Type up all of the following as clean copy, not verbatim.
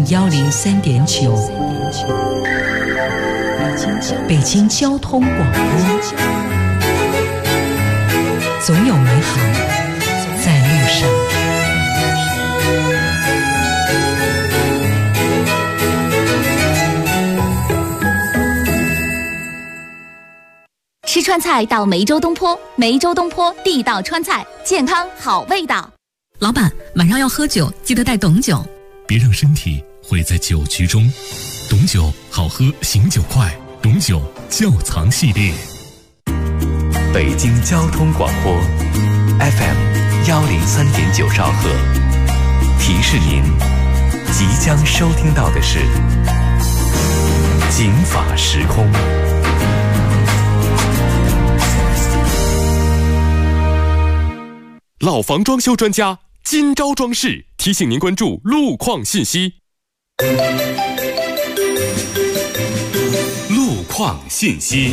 103.9，北京交通广播，总有美好在路上。 吃川菜到梅州东坡，梅州东坡地道川菜，健康好味道。 老板，晚上要喝酒，记得带董酒。 别让身体毁在酒局中，董酒好喝，醒酒快，董酒窖藏系列。 北京交通广播 FM 103.9兆赫，提示您即将收听到的是警法时空。 老房装修专家今朝装饰提醒您关注路况信息。路况信息。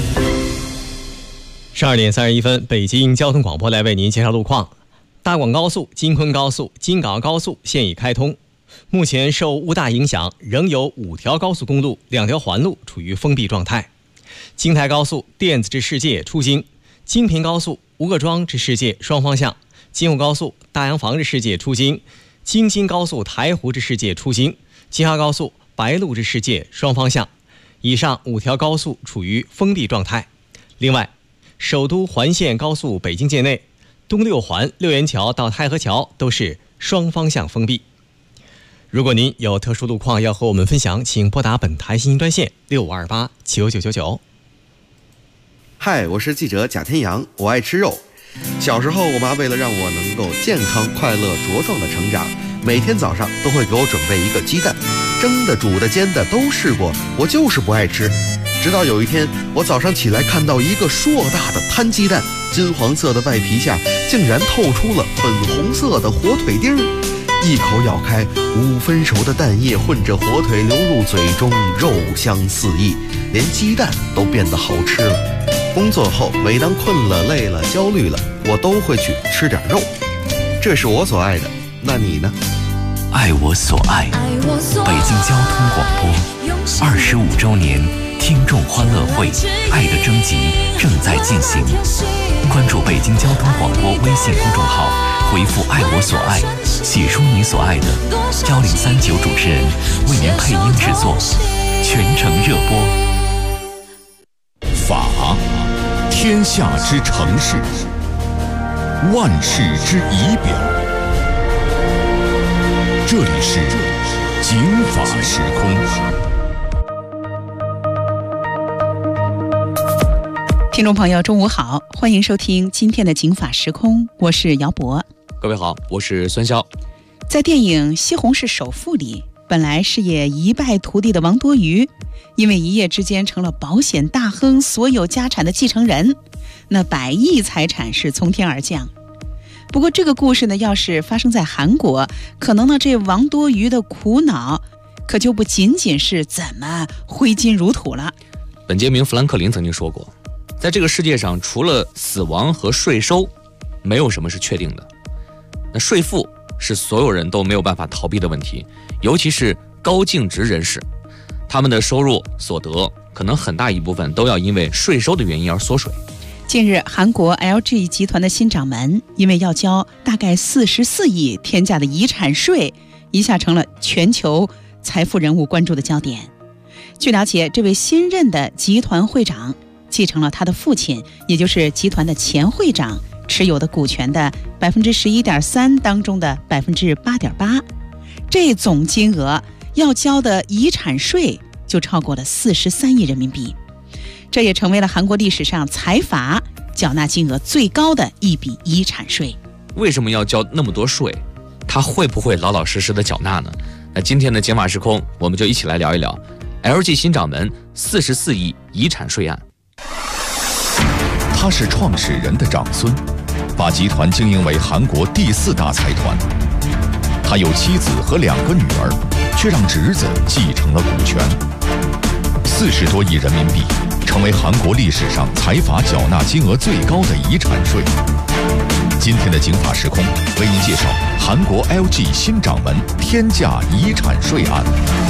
12点31分，北京交通广播来为您介绍路况。大广高速、京昆高速、京港澳高速现已开通，目前受雾大影响，仍有5条高速公路、2条环路处于封闭状态。京台高速电子至世界出京，京平高速吴各庄至世界双方向，京沪高速大洋房至世界出京，京津高速台湖至世界出京，京哈高速白鹿至世界双方向。以上5条高速处于封闭状态。另外，首都环线高速北京界内，东六环六元桥到太和桥都是双方向封闭。如果您有特殊路况要和我们分享，请拨打本台信息专线6528999999。 嗨，我是记者贾天阳，我爱吃肉。小时候，我妈为了让我能够健康、快乐、茁壮的成长，每天早上都会给我准备一个鸡蛋，蒸的、煮的、煎的都试过，我就是不爱吃。直到有一天，我早上起来看到一个硕大的摊鸡蛋，金黄色的外皮下竟然透出了粉红色的火腿丁儿，一口咬开，5分熟的蛋液混着火腿流入嘴中，肉香四溢，连鸡蛋都变得好吃了。工作后，每当困了、累了、焦虑了，我都会去吃点肉。这是我所爱的，那你呢？ 爱我所爱，北京交通广播25周年听众欢乐会爱的征集正在进行，关注北京交通广播微信公众号，回复爱我所爱，写出你所爱的，1039主持人为您配音制作，全程热播。 法，天下之城市，万世之仪表。这里是警法时空。 听众朋友中午好，欢迎收听今天的警法时空，我是姚博。 各位好，我是孙潇。 在电影《西红柿首富》里，本来事业一败涂地的王多鱼，因为一夜之间成了保险大亨所有家产的继承人，那100亿财产是从天而降。不过这个故事呢，要是发生在韩国，可能呢这王多鱼的苦恼可就不仅仅是怎么挥金如土了。 本杰明·富兰克林曾经说过，在这个世界上，除了死亡和税收，没有什么是确定的。那税负是所有人都没有办法逃避的问题，尤其是高净值人士，他们的收入所得可能很大一部分都要因为税收的原因而缩水。 近日，韩国 LG 集团的新掌门因为要交大概44亿天价的遗产税，一下成了全球财富人物关注的焦点。据了解，这位新任的集团会长继承了他的父亲，也就是集团的前会长持有的股权的 11.3% 当中的 8.8%， 这总金额要交的遗产税就超过了43亿人民币。这也成为了韩国历史上财阀缴纳金额最高的一笔遗产税。 为什么要交那么多税？他会不会老老实实的缴纳呢？那今天的警法时空，我们就一起来聊一聊 LG 新掌门44亿遗产税案。 他是创始人的长孙，把集团经营为韩国第4大财团。他有妻子和2个女儿，却让侄子继承了股权。40多亿人民币成为韩国历史上财阀缴纳金额最高的遗产税。 今天的警法时空为您介绍韩国 LG 新掌门天价遗产税案。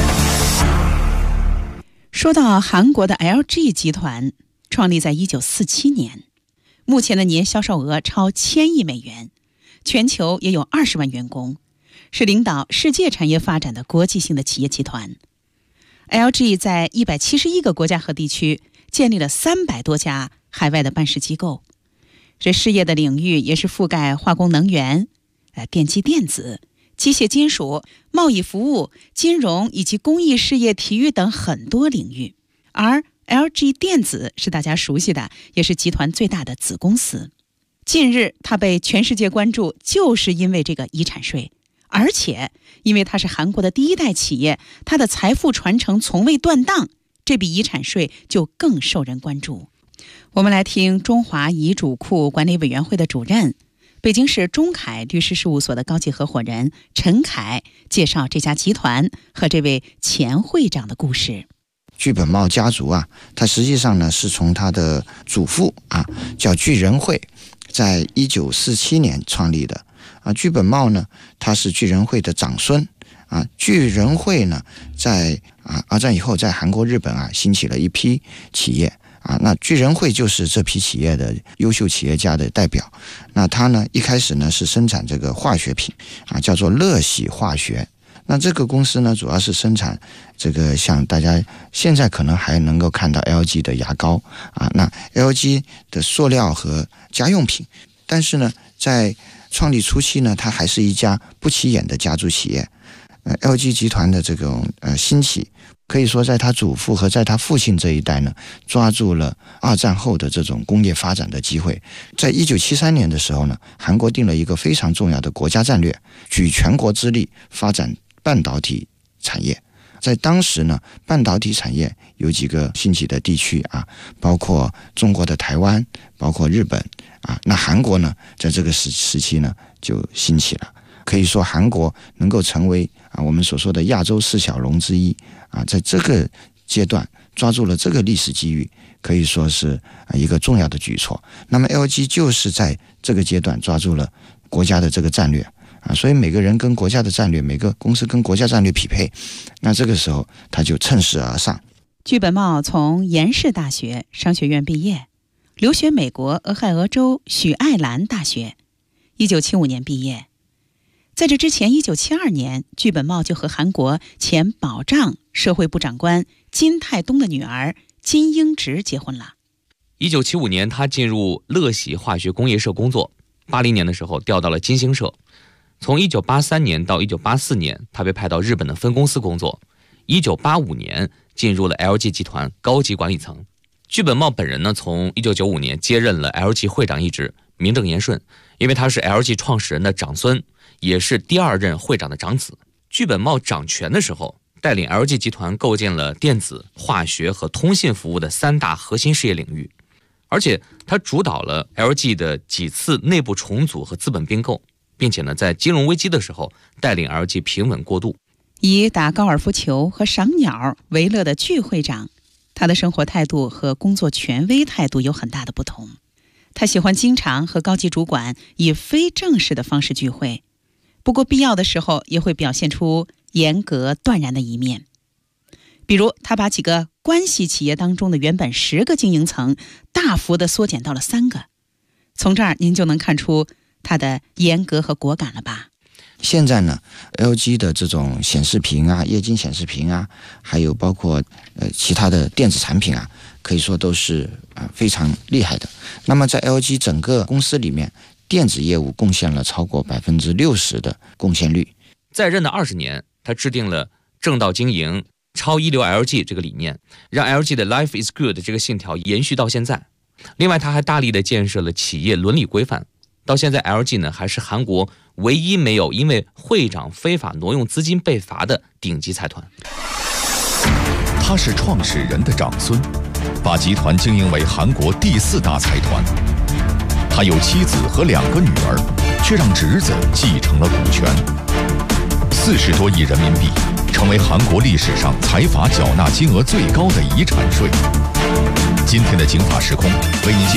说到韩国的 LG 集团，创立在1947年，目前的年销售额超1000亿美元，全球也有20万员工，是领导世界产业发展的国际性的企业集团。LG 在171个国家和地区建立了300多家海外的办事机构，这事业的领域也是覆盖化工能源、电机电子、机械金属、贸易服务、金融以及公益事业、体育等很多领域。而 LG 电子是大家熟悉的，也是集团最大的子公司。近日它被全世界关注，就是因为这个遗产税，而且因为它是韩国的第一代企业，它的财富传承从未断档，这笔遗产税就更受人关注。我们来听中华遗嘱库管理委员会的主任、北京市中凯律师事务所的高级合伙人陈凯介绍这家集团和这位前会长的故事。 具本茂家族啊，他实际上呢是从他的祖父叫具仁惠，在1947年创立的具本茂呢，他是具仁惠的长孙具仁惠呢，在二战以后在韩国、日本兴起了一批企业那具仁惠就是这批企业的优秀企业家的代表。那他呢一开始呢是生产这个化学品叫做乐喜化学。那这个公司呢主要是生产这个像大家现在可能还能够看到 LG 的牙膏那 LG 的塑料和家用品。但是呢在创立初期呢，它还是一家不起眼的家族企业。LG 集团的这种兴起，可以说在他祖父和在他父亲这一代呢，抓住了二战后的这种工业发展的机会。在1973年的时候呢，韩国定了一个非常重要的国家战略，举全国之力发展半导体产业。在当时呢，半导体产业有几个兴起的地区包括中国的台湾，包括日本那韩国呢，在这个时期呢就兴起了。可以说韩国能够成为我们所说的亚洲4小龙之一在这个阶段抓住了这个历史机遇，可以说是一个重要的举措。那么 LG 就是在这个阶段抓住了国家的这个战略所以每个人跟国家的战略，每个公司跟国家战略匹配，那这个时候他就趁势而上。 具本茂从延世大学商学院毕业，留学美国俄亥俄州许爱兰大学，1975年毕业。在这之前1972年，具本茂就和韩国前保障社会部长官金泰东的女儿金英植结婚了。 1975年他进入乐喜化学工业社工作，80年的时候调到了金星社。从1983年到1984年，他被派到日本的分公司工作。1985年进入了 LG 集团高级管理层。具本茂本人呢，从1995年接任了 LG 会长一职，名正言顺，因为他是 LG 创始人的长孙，也是第2任会长的长子。具本茂掌权的时候，带领 LG 集团构建了电子、化学和通信服务的3大核心事业领域，而且他主导了 LG 的几次内部重组和资本并购，并且呢，在金融危机的时候带领 LG 平稳过渡。 以打高尔夫球和赏鸟为乐的具会长，他的生活态度和工作权威态度有很大的不同。他喜欢经常和高级主管以非正式的方式聚会，不过必要的时候也会表现出严格断然的一面。比如他把几个关系企业当中的原本10个经营层大幅地缩减到了3个。从这儿您就能看出他的严格和果敢了吧。 现在呢 LG 的这种显示屏液晶显示屏还有包括其他的电子产品可以说都是非常厉害的。那么在 LG 整个公司里面，电子业务贡献了超过60%的贡献率。 在任的20年，他制定了正道经营、超一流 LG 这个理念，让 LG 的 Life is Good 这个信条延续到现在。另外他还大力的建设了企业伦理规范，到现在 LG 呢还是韩国唯一没有因为会长非法挪用资金被罚的顶级财团。 他是创始人的长孙，把集团经营为韩国第4大财团。他有妻子和2个女儿，却让侄子继承了股权。40多亿人民币，成为韩国历史上财阀缴纳金额最高的遗产税。今天的警法时空为您介绍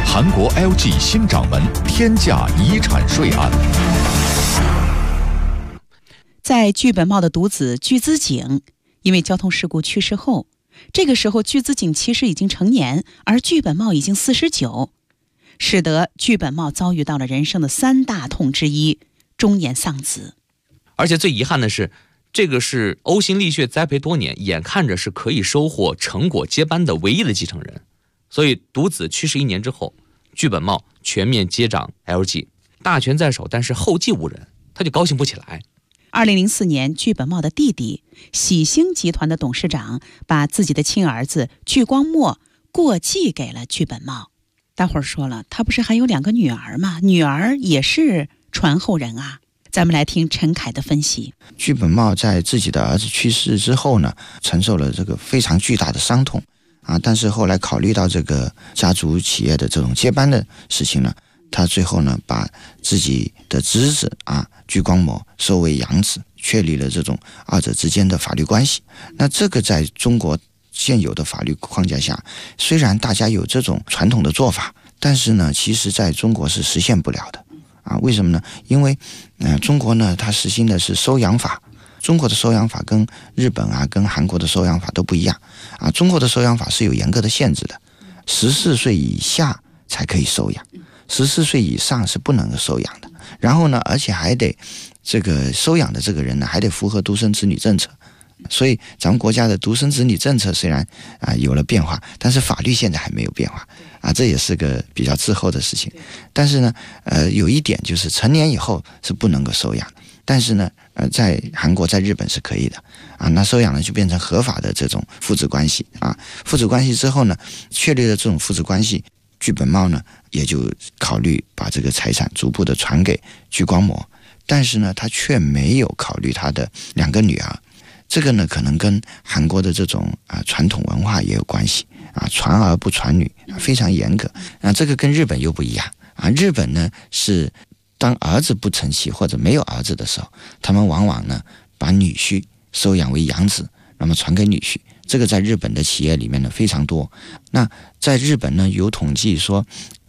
韩国 LG 新掌门天价遗产税案。 在剧本茂的独子具资景因为交通事故去世后，这个时候具资景其实已经成年，而剧本茂已经49，使得剧本茂遭遇到了人生的3大痛之一——中年丧子。 而且最遗憾的是，这个是呕心沥血栽培多年，眼看着是可以收获成果接班的唯一的继承人。所以独子去世1年之后，剧本茂全面接掌 LG， 大权在手，但是后继无人，他就高兴不起来。 2004年，剧本茂的弟弟喜星集团的董事长把自己的亲儿子具光墨过继给了剧本茂。大伙儿说了，他不是还有2个女儿吗？女儿也是传后人啊。咱们来听陈凯的分析。 剧本茂在自己的儿子去世之后呢，承受了这个非常巨大的伤痛啊，但是后来考虑到这个家族企业的这种接班的事情呢，他最后呢把自己的侄子具光谋收为养子，确立了这种二者之间的法律关系。那这个在中国现有的法律框架下，虽然大家有这种传统的做法，但是呢其实在中国是实现不了的为什么呢？因为中国呢它实行的是收养法，中国的收养法跟日本跟韩国的收养法都不一样中国的收养法是有严格的限制的，14岁以下才可以收养，14岁以上是不能够收养的。然后呢，而且还得这个收养的这个人呢，还得符合独生子女政策。所以咱们国家的独生子女政策虽然有了变化，但是法律现在还没有变化这也是个比较滞后的事情。但是呢有一点就是成年以后是不能够收养，但是呢在韩国在日本是可以的那收养呢就变成合法的这种父子关系父子关系之后呢，确立了这种父子关系，剧本茂呢也就考虑把这个财产逐步的传给具光谋，但是呢他却没有考虑他的2个女儿。这个呢可能跟韩国的这种传统文化也有关系传儿不传女非常严格这个跟日本又不一样日本呢是当儿子不成器或者没有儿子的时候，他们往往呢把女婿收养为养子，那么传给女婿。这个在日本的企业里面呢非常多。那在日本呢有统计说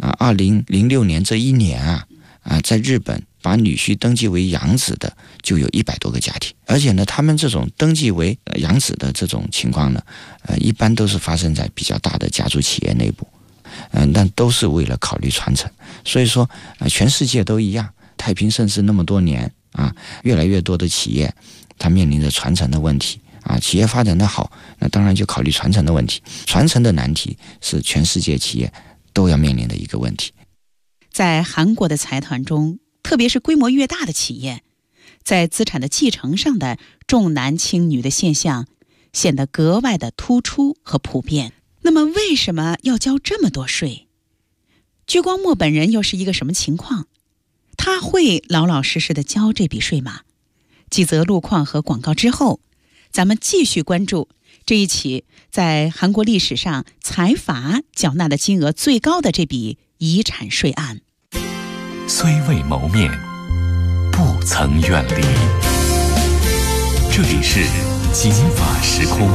2006年这1年在日本把女婿登记为养子的就有100多个家庭，而且呢他们这种登记为养子的这种情况呢一般都是发生在比较大的家族企业内部但都是为了考虑传承。所以说全世界都一样，太平盛世那么多年越来越多的企业它面临着传承的问题企业发展的好，那当然就考虑传承的问题。传承的难题是全世界企业都要面临的一个问题。 在韩国的财团中，特别是规模越大的企业，在资产的继承上的重男轻女的现象显得格外的突出和普遍。那么为什么要交这么多税？具光墨本人又是一个什么情况？他会老老实实的交这笔税吗？几则路况和广告之后，咱们继续关注这一起在韩国历史上财阀缴纳的金额最高的这笔遗产税案。 虽未谋面，不曾远离。这里是金法时空。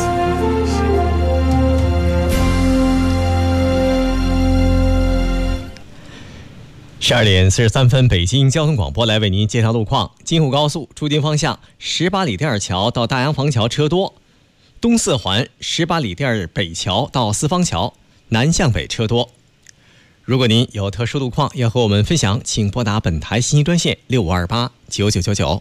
12点43分，北京交通广播来为您介绍路况。京沪高速出京方向18里店桥到大洋房桥车多，东四环18里店北桥到四方桥南向北车多。如果您有特殊路况要和我们分享，请拨打本台信息专线65289999。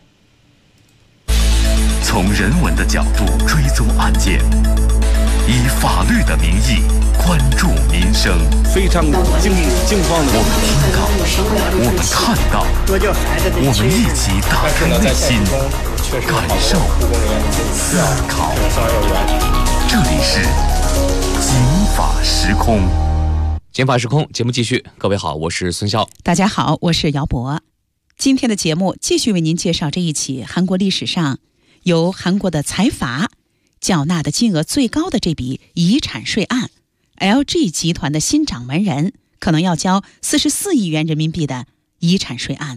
从人文的角度追踪案件，以法律的名义关注民生。 非常惊慌的， 我们听到，我们看到，我们一起打开内心，感受、思考。这里是金法时空。 金法时空节目继续，各位好，我是孙笑。 大家好，我是姚博。今天的节目继续为您介绍这一起韩国历史上由韩国的财阀缴纳的金额最高的这笔遗产税案。LG 集团的新掌门人可能要交44亿元人民币的遗产税案。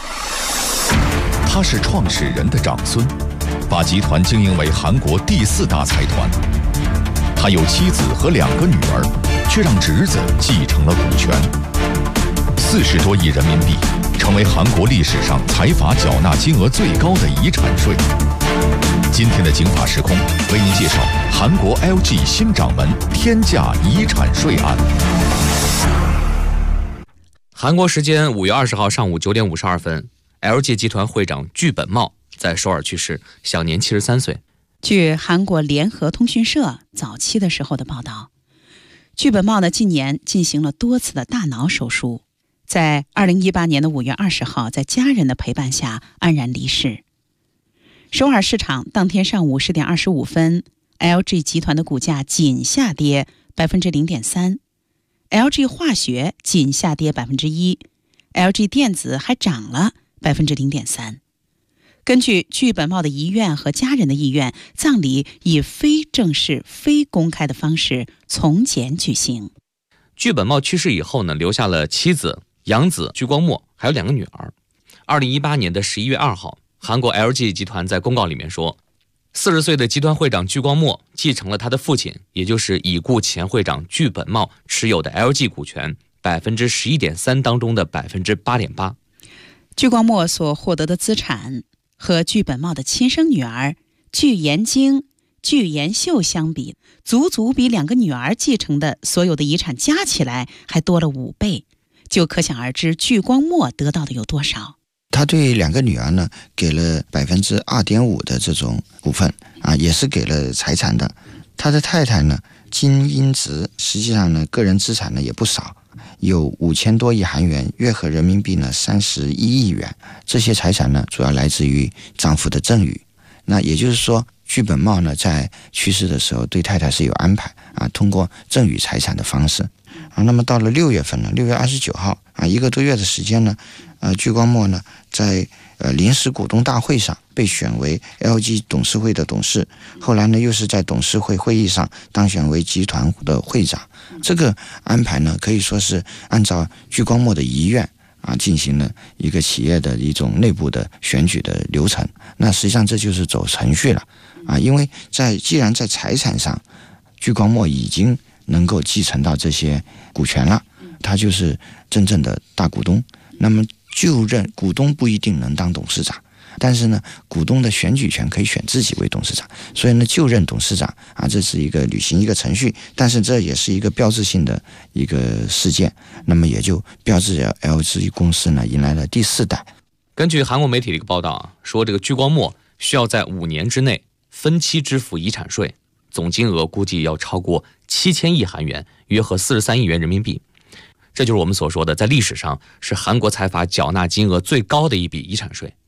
他是创始人的长孙，把集团经营为韩国第4大财团。他有妻子和2个女儿， 却让侄子继承了股权。40多亿人民币，成为韩国历史上财阀缴纳金额最高的遗产税。今天的警法时空为您介绍韩国 LG 新掌门天价遗产税案。 韩国时间5月20号上午9点52分 ，LG 集团会长具本茂在首尔去世，享年73岁。 据韩国联合通讯社早期的时候的报道，具本茂呢近年进行了多次的大脑手术，在2018年的5月20号，在家人的陪伴下安然离世。首尔市场当天上午10点25分 ，LG 集团的股价仅下跌0.3%， LG 化学仅下跌1%， LG 电子还涨了0.3%。根据具本茂的遗愿和家人的意愿，葬礼以非正式、非公开的方式从简举行。 具本茂去世以后呢，留下了妻子养子具光墨，还有2个女儿。2018年的11月2号，韩国 LG 集团在公告里面说，40岁的集团会长具光墨继承了他的父亲，也就是已故前会长具本茂持有的 LG 股权11.3%当中的8.8%。 具光墨所获得的资产和具本茂的亲生女儿具延京、具延秀相比，足足比2个女儿继承的所有的遗产加起来还多了5倍，就可想而知具光墨得到的有多少。 他对2个女儿呢，给了2.5%的这种股份啊，也是给了财产的。他的太太呢，金英植，实际上呢，个人资产呢也不少，有5000多亿韩元，约合人民币呢31亿元。这些财产呢，主要来自于丈夫的赠与。那也就是说，具本茂呢在去世的时候对太太是有安排啊，通过赠与财产的方式啊。那么到了6月份呢，6月29号啊，1个多月的时间呢，具光墨呢在临时股东大会上被选为 LG 董事会的董事，后来呢又是在董事会会议上当选为集团的会长。这个安排呢可以说是按照具光墨的遗愿啊，进行了一个企业的一种内部的选举的流程。那实际上这就是走程序了啊，因为既然在财产上具光墨已经能够继承到这些股权了，他就是真正的大股东。那么就任股东不一定能当董事长，但是呢，股东的选举权可以选自己为董事长，所以呢，就任董事长啊，这是一个履行一个程序，但是这也是一个标志性的一个事件。那么也就标志着 LG 公司呢迎来了第4代。 根据韩国媒体的一个报道啊，说这个具光墨需要在5年之内分期支付遗产税，总金额估计要超过7000亿韩元，约合43亿元人民币。这就是我们所说的，在历史上是韩国财阀缴纳金额最高的一笔遗产税。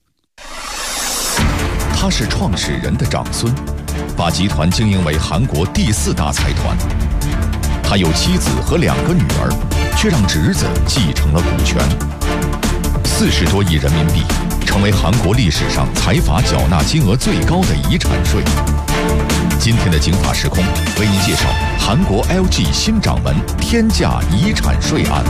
他是创始人的长孙，把集团经营为韩国第4大财团。他有妻子和2个女儿，却让侄子继承了股权。40多亿人民币，成为韩国历史上财阀缴纳金额最高的遗产税。今天的警法时空为您介绍韩国 LG 新掌门天价遗产税案。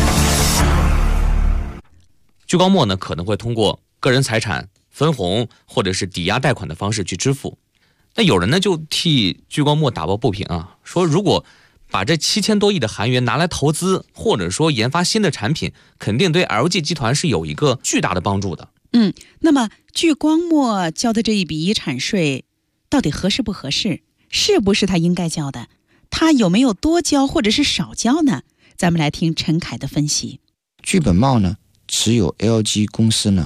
具光墨呢可能会通过个人财产分红或者是抵押贷款的方式去支付。那有人呢就替具光墨打抱不平啊，说如果把这7000多亿的韩元拿来投资，或者说研发新的产品，肯定对 LG 集团是有一个巨大的帮助的。 那么具光墨交的这一笔遗产税到底合适不合适？是不是他应该交的？他有没有多交或者是少交呢？咱们来听陈凯的分析。 具本茂呢持有 LG 公司呢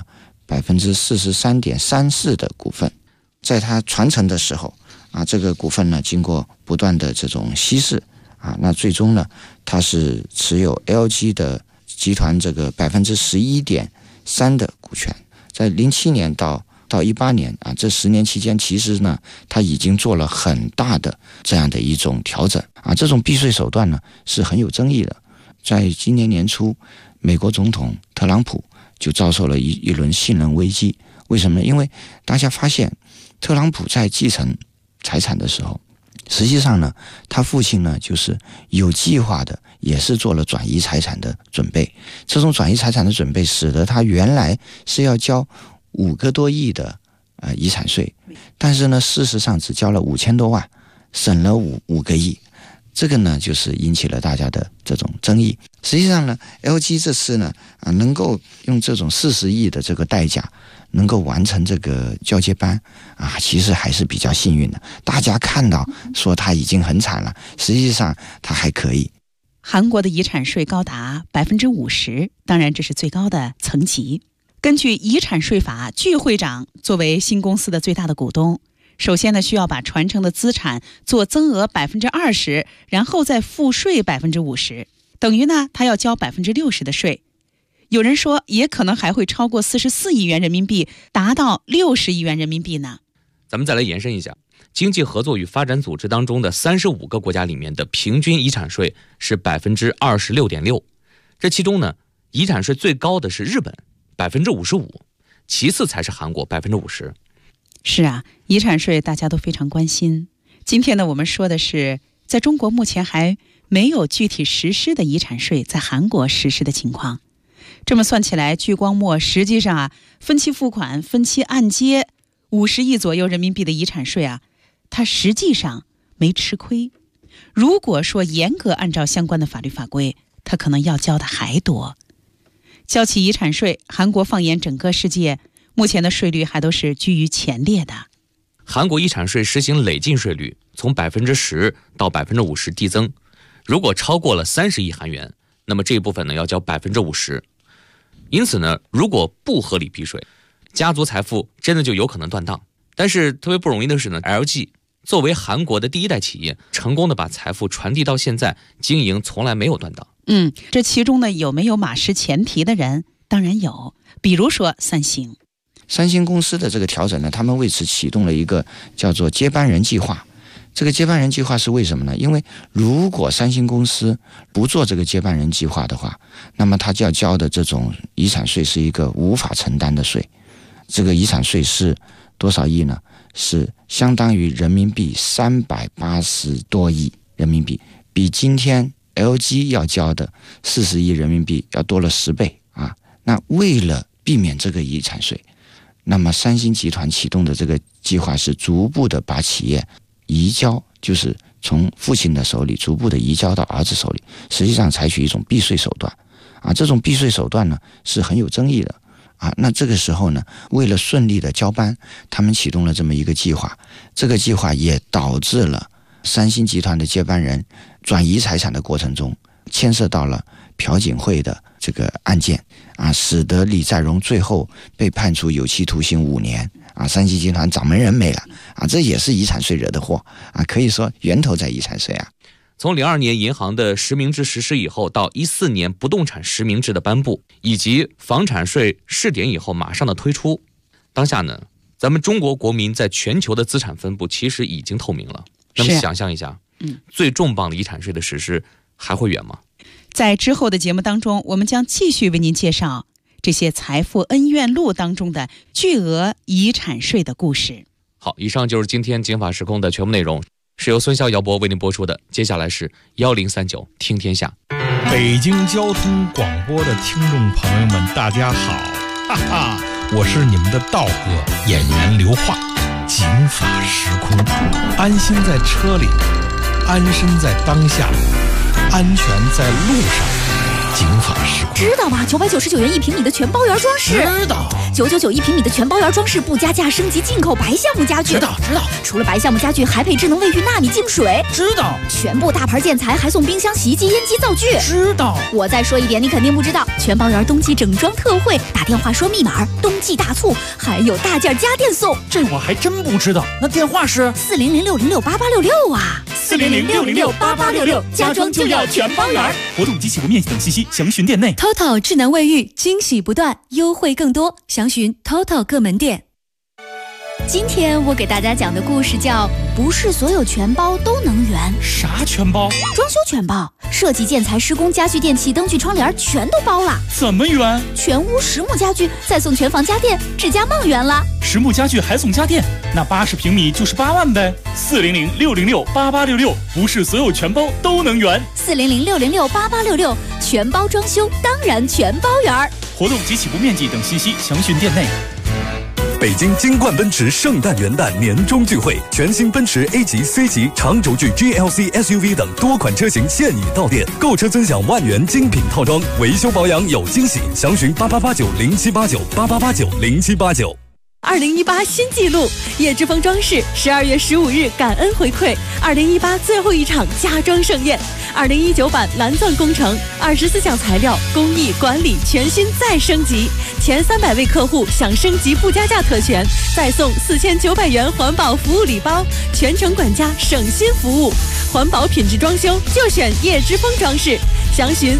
43.34%的股份，在他传承的时候啊，这个股份呢经过不断的这种稀释啊，那最终呢他是持有 LG 的集团这个11.3%的股权。在07年到18年啊，这10年期间，其实呢，他已经做了很大的这样的一种调整啊。这种避税手段呢是很有争议的。在今年年初，美国总统特朗普就遭受了一轮信任危机。为什么呢？因为大家发现，特朗普在继承财产的时候，实际上呢，他父亲呢就是有计划的，也是做了转移财产的准备。这种转移财产的准备，使得他原来是要交5个多亿的遗产税，但是呢，事实上只交了5000多万，省了5个亿。 这个呢就是引起了大家的这种争议。实际上呢 LG 这次呢能够用这种40亿的这个代价能够完成这个交接班其实还是比较幸运的。大家看到说它已经很惨了，实际上它还可以。 韩国的遗产税高达50%，当然这是最高的层级。根据遗产税法，具会长作为新公司的最大的股东，首先呢需要把传承的资产做增额20%，然后再付税50%，等于呢他要交60%的税。有人说也可能还会超过44亿元人民币，达到60亿元人民币呢。 咱们再来延伸一下，经济合作与发展组织当中的35个国家里面的平均遗产税是26.6%，这其中呢，遗产税最高的是日本55%，其次才是韩国50%。 是啊，遗产税大家都非常关心。今天呢，我们说的是在中国目前还没有具体实施的遗产税在韩国实施的情况。这么算起来，聚光墨实际上分期付款、分期按揭50亿左右人民币的遗产税它实际上没吃亏。如果说严格按照相关的法律法规，它可能要交的还多。交起遗产税，韩国放眼整个世界，目前的税率还都是居于前列的。 韩国遗产税实行累进税率，从10%到50%递增，如果超过了30亿韩元，那么这一部分呢要交50%。因此呢，如果不合理避税，家族财富真的就有可能断档。但是特别不容易的是呢 ，LG 作为韩国的第一代企业，成功的把财富传递到现在，经营从来没有断档。 这其中呢有没有马失前蹄的人？当然有，比如说三星公司的这个调整呢，他们为此启动了一个叫做接班人计划。这个接班人计划是为什么呢？因为如果三星公司不做这个接班人计划的话，那么他就要交的这种遗产税是一个无法承担的税。这个遗产税是多少亿呢？是相当于人民币380多亿人民币，比今天 LG 要交的40亿人民币要多了10倍那为了避免这个遗产税，那么三星集团启动的这个计划是逐步的把企业移交，就是从父亲的手里逐步的移交到儿子手里，实际上采取一种避税手段这种避税手段呢是很有争议的那这个时候呢，为了顺利的交班，他们启动了这么一个计划。这个计划也导致了三星集团的接班人转移财产的过程中牵涉到了朴槿惠的这个案件使得李在镕最后被判处有期徒刑5年三星集团掌门人没了这也是遗产税惹的祸可以说源头在遗产税从02年银行的实名制实施以后，到14年不动产实名制的颁布，以及房产税试点以后马上的推出，当下呢，咱们中国国民在全球的资产分布其实已经透明了。那么想象一下，最重磅的遗产税的实施还会远吗？ 在之后的节目当中，我们将继续为您介绍这些财富恩怨录当中的巨额遗产税的故事。 好，以上就是今天警法时空的全部内容，是由孙潇、姚博为您播出的。接下来是1039听天下。 北京交通广播的听众朋友们，大家好，我是你们的道哥演员刘化。警法时空，安心在车里，安身在当下，安全在路上。警法时空， 知道吧？999元1平米的全包圆装饰， 知道。 999平米的全包圆装饰不加价升级进口白橡木家具， 知道。 除了白橡木家具，还配智能卫浴纳米净水， 知道。 全部大牌建材还送冰箱、洗衣机、烟机、灶具， 知道。 我再说一点，你肯定不知道，全包圆冬季整装特惠，打电话说密码，冬季大促，还有大件家电送。 这我还真不知道，那电话是 400-606-8866啊 ，400-606-8866， 家装就要全包圆。 活动及起步面积等信息详询店内。 TOTO 智能卫浴，惊喜不断，优惠更多，详询 TOTO 各门店。 今天我给大家讲的故事叫不是所有全包都能圆。 啥全包？ 装修全包，设计、建材、施工、家具、电器、灯具、窗帘全都包了。 怎么圆？ 全屋实木家具，再送全房家电，智家梦圆了。 实木家具还送家电，那80平米就是8万呗。400-606-8866，不是所有全包都能圆。 400-606-8866，全包装修当然全包圆。 活动及起步面积等信息详询店内。 北京金冠奔驰圣诞元旦年终聚会，全新奔驰 A 级、C 级、长轴距 GLC SUV 等多款车型现已到店，购车尊享万元精品套装，维修保养有惊喜，详询8889078988890789。 2018新纪录，叶之峰装饰12月15日感恩回馈2018最后一场家装盛宴，2019版蓝钻工程24项材料工艺管理全新再升级，前300位客户享升级不加价特权，再送4900元环保服务礼包，全程管家省心服务，环保品质装修就选叶之峰装饰，详询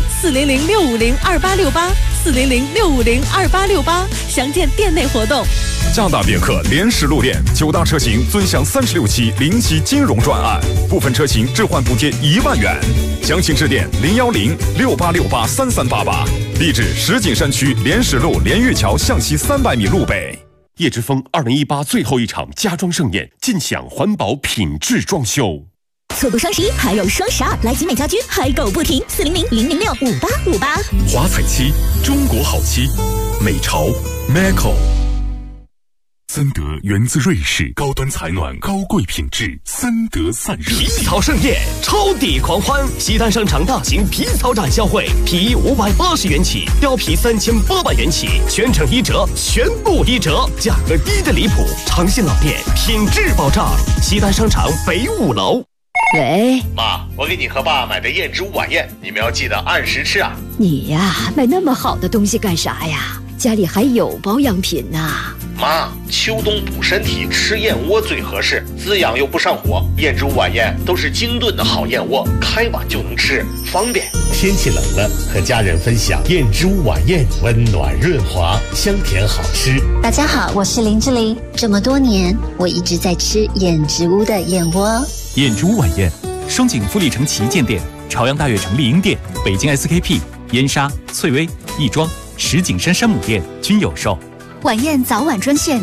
400-650-2868，400-650-2868，详见店内活动。 加大别克联实路店9大车型尊享36期零息金融专案，部分车型置换补贴1万元，详情致电010-6868-3388，地址石景山区联实路连玉桥向西300米路北。 叶之峰2018最后一场家装盛宴，尽享环保品质装修。 错过双11还有双12，来集美家居嗨购不停，400-006-5858。 华彩漆，中国好漆，美潮 Meco。森德源自瑞士，高端采暖，高贵品质，森德散热。 皮草盛宴，超抵狂欢！西单商场大型皮草展销会，皮衣580元起，貂皮3800元起，全程1折，全部1折，价格低得离谱。诚信老店，品质保障。西单商场北5楼。 喂， 妈，我给你和爸买的燕之屋晚宴，你们要记得按时吃啊。 你呀，买那么好的东西干啥呀？家里还有保养品呢。 妈，秋冬补身体，吃燕窝最合适，滋养又不上火。燕之屋晚宴都是精炖的好燕窝，开碗就能吃，方便。 天气冷了，和家人分享燕之屋晚宴，温暖润滑，香甜好吃。 大家好，我是林志玲。这么多年，我一直在吃燕之屋的燕窝。 燕之屋晚宴，双井富力城旗舰店、朝阳大悦城丽婴店、北京 SKP、燕莎、翠微、亦庄、石景山山姆店均有售。 晚宴早晚专线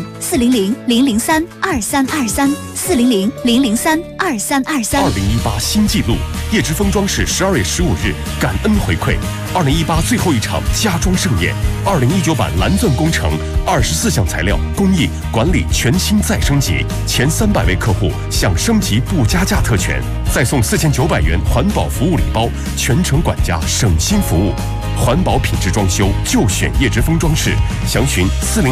400-003-2323，400-003-2323。 2018新纪录，叶之峰装饰12月15日感恩回馈2018最后一场家装盛宴，2019版蓝钻工程24项材料工艺管理全新再升级，前300位客户享升级不加价特权，再送4900元环保服务礼包，全程管家省心服务。环保品质装修就选叶之峰装饰，详询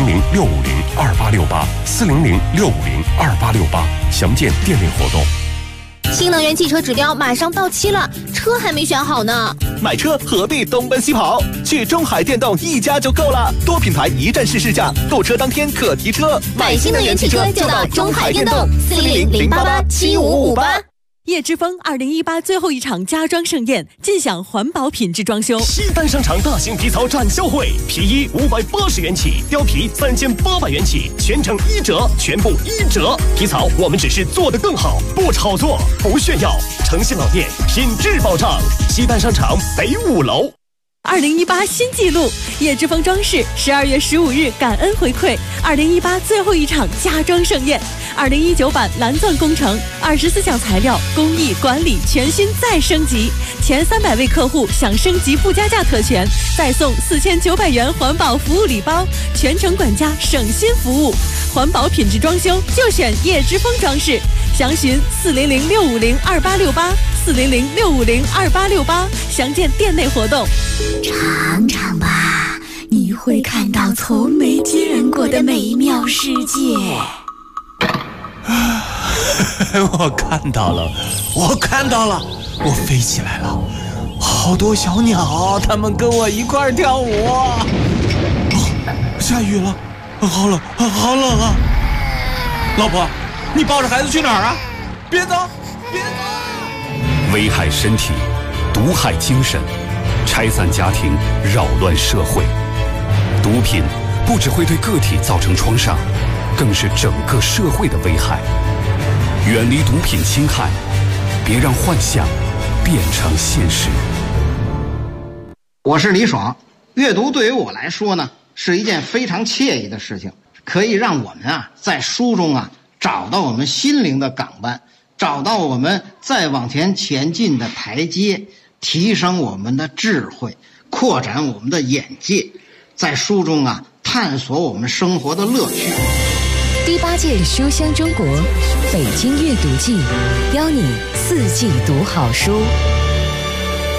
400-650-2868，400-650-2868，详见店内活动。 新能源汽车指标马上到期了，车还没选好呢。 买车何必东奔西跑？去中海电动一家就够了，多品牌一站式试驾，购车当天可提车。 买新能源汽车就到中海电动，400-088-7558。 叶之峰2018最后一场家装盛宴，尽享环保品质装修。 西单商场大型皮草展销会，皮衣580元起，貂皮3800元起，全程1折，全部1折。皮草我们只是做得更好，不炒作，不炫耀。诚信老店，品质保障。西单商场北5楼。 2018新纪录，叶之峰装饰12月15日感恩回馈2018最后一场家装盛宴，2019版蓝钻工程24项材料工艺管理全新再升级，前300位客户享升级不加价特权，再送4900元环保服务礼包，全程管家省心服务，环保品质装修就选叶之峰装饰，详询400-650-2868，400-650-2868，详见店内活动。 尝尝吧，你会看到从没见过的美妙世界。 我看到了，我飞起来了，好多小鸟，它们跟我一块跳舞。下雨了，好冷啊！老婆，你抱着孩子去哪儿啊？别走！ 危害身体，毒害精神，拆散家庭，扰乱社会。毒品不只会对个体造成创伤，更是整个社会的危害。远离毒品侵害，别让幻想变成现实。 我是李爽，阅读对于我来说呢，是一件非常惬意的事情，可以让我们在书中找到我们心灵的港湾，找到我们再往前前进的台阶，提升我们的智慧，扩展我们的眼界，在书中探探索我们生活的乐趣。 第8届书香中国北京阅读季，邀你4季读好书。